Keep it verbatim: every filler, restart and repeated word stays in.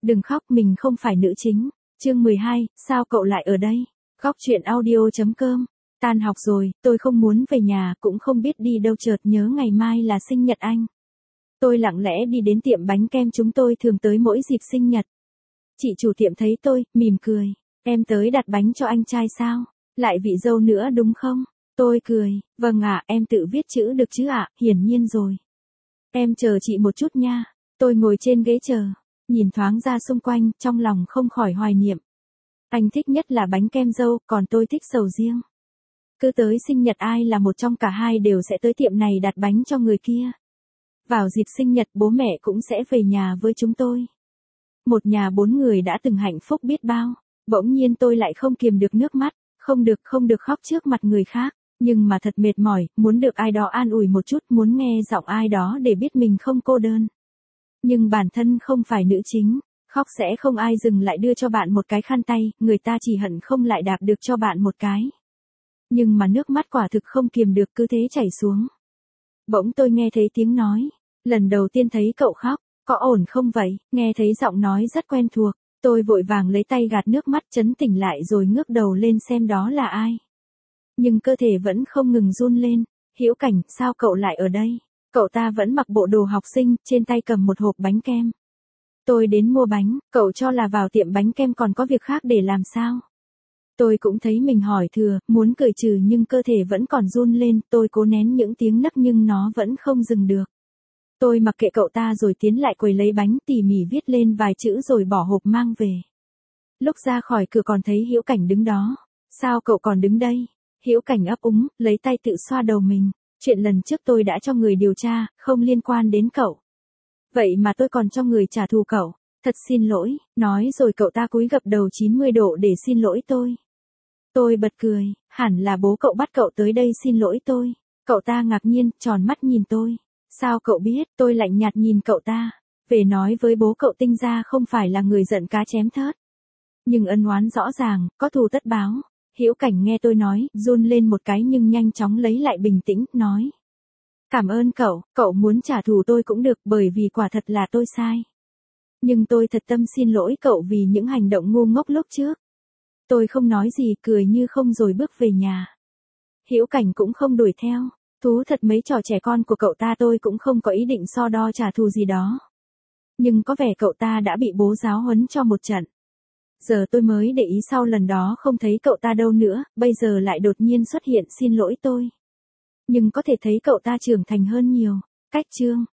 Đừng khóc, mình không phải nữ chính. Chương mười hai, sao cậu lại ở đây? Góc truyện audio.com. Tan học rồi, tôi không muốn về nhà, cũng không biết đi đâu, chợt nhớ ngày mai là sinh nhật anh. Tôi lặng lẽ đi đến tiệm bánh kem chúng tôi thường tới mỗi dịp sinh nhật. Chị chủ tiệm thấy tôi, mỉm cười. Em tới đặt bánh cho anh trai sao? Lại vị dâu nữa đúng không? Tôi cười, vâng ạ, em tự viết chữ được chứ ạ, hiển nhiên rồi. Em chờ chị một chút nha. Tôi ngồi trên ghế chờ, nhìn thoáng ra xung quanh, trong lòng không khỏi hoài niệm. Anh thích nhất là bánh kem dâu, còn tôi thích sầu riêng. Cứ tới sinh nhật ai là một trong cả hai đều sẽ tới tiệm này đặt bánh cho người kia. Vào dịp sinh nhật bố mẹ cũng sẽ về nhà với chúng tôi. Một nhà bốn người đã từng hạnh phúc biết bao. Bỗng nhiên tôi lại không kiềm được nước mắt, không được không được khóc trước mặt người khác. Nhưng mà thật mệt mỏi, muốn được ai đó an ủi một chút, muốn nghe giọng ai đó để biết mình không cô đơn. Nhưng bản thân không phải nữ chính, khóc sẽ không ai dừng lại đưa cho bạn một cái khăn tay, người ta chỉ hận không lại đạp được cho bạn một cái. Nhưng mà nước mắt quả thực không kiềm được cứ thế chảy xuống. Bỗng tôi nghe thấy tiếng nói, lần đầu tiên thấy cậu khóc, có ổn không vậy, nghe thấy giọng nói rất quen thuộc, tôi vội vàng lấy tay gạt nước mắt trấn tĩnh lại rồi ngước đầu lên xem đó là ai. Nhưng cơ thể vẫn không ngừng run lên, Hữu Cảnh, sao cậu lại ở đây? Cậu ta vẫn mặc bộ đồ học sinh, trên tay cầm một hộp bánh kem. Tôi đến mua bánh, cậu cho là vào tiệm bánh kem còn có việc khác để làm sao? Tôi cũng thấy mình hỏi thừa, muốn cười trừ nhưng cơ thể vẫn còn run lên, tôi cố nén những tiếng nấc nhưng nó vẫn không dừng được. Tôi mặc kệ cậu ta rồi tiến lại quầy lấy bánh, tỉ mỉ viết lên vài chữ rồi bỏ hộp mang về. Lúc ra khỏi cửa còn thấy Hữu Cảnh đứng đó. Sao cậu còn đứng đây? Hữu Cảnh ấp úng, lấy tay tự xoa đầu mình. Chuyện lần trước tôi đã cho người điều tra, không liên quan đến cậu. Vậy mà tôi còn cho người trả thù cậu. Thật xin lỗi, nói rồi cậu ta cúi gập đầu chín mươi độ để xin lỗi tôi. Tôi bật cười, hẳn là bố cậu bắt cậu tới đây xin lỗi tôi. Cậu ta ngạc nhiên, tròn mắt nhìn tôi. Sao cậu biết? Tôi lạnh nhạt nhìn cậu ta. Về nói với bố cậu Tinh ra không phải là người giận cá chém thớt. Nhưng ân oán rõ ràng, có thù tất báo. Hữu Cảnh nghe tôi nói, run lên một cái nhưng nhanh chóng lấy lại bình tĩnh, nói. Cảm ơn cậu, cậu muốn trả thù tôi cũng được bởi vì quả thật là tôi sai. Nhưng tôi thật tâm xin lỗi cậu vì những hành động ngu ngốc lúc trước. Tôi không nói gì, cười như không rồi bước về nhà. Hữu Cảnh cũng không đuổi theo. Thú thật mấy trò trẻ con của cậu ta tôi cũng không có ý định so đo trả thù gì đó. Nhưng có vẻ cậu ta đã bị bố giáo huấn cho một trận. Giờ tôi mới để ý sau lần đó không thấy cậu ta đâu nữa, bây giờ lại đột nhiên xuất hiện xin lỗi tôi. Nhưng có thể thấy cậu ta trưởng thành hơn nhiều. Cách chương.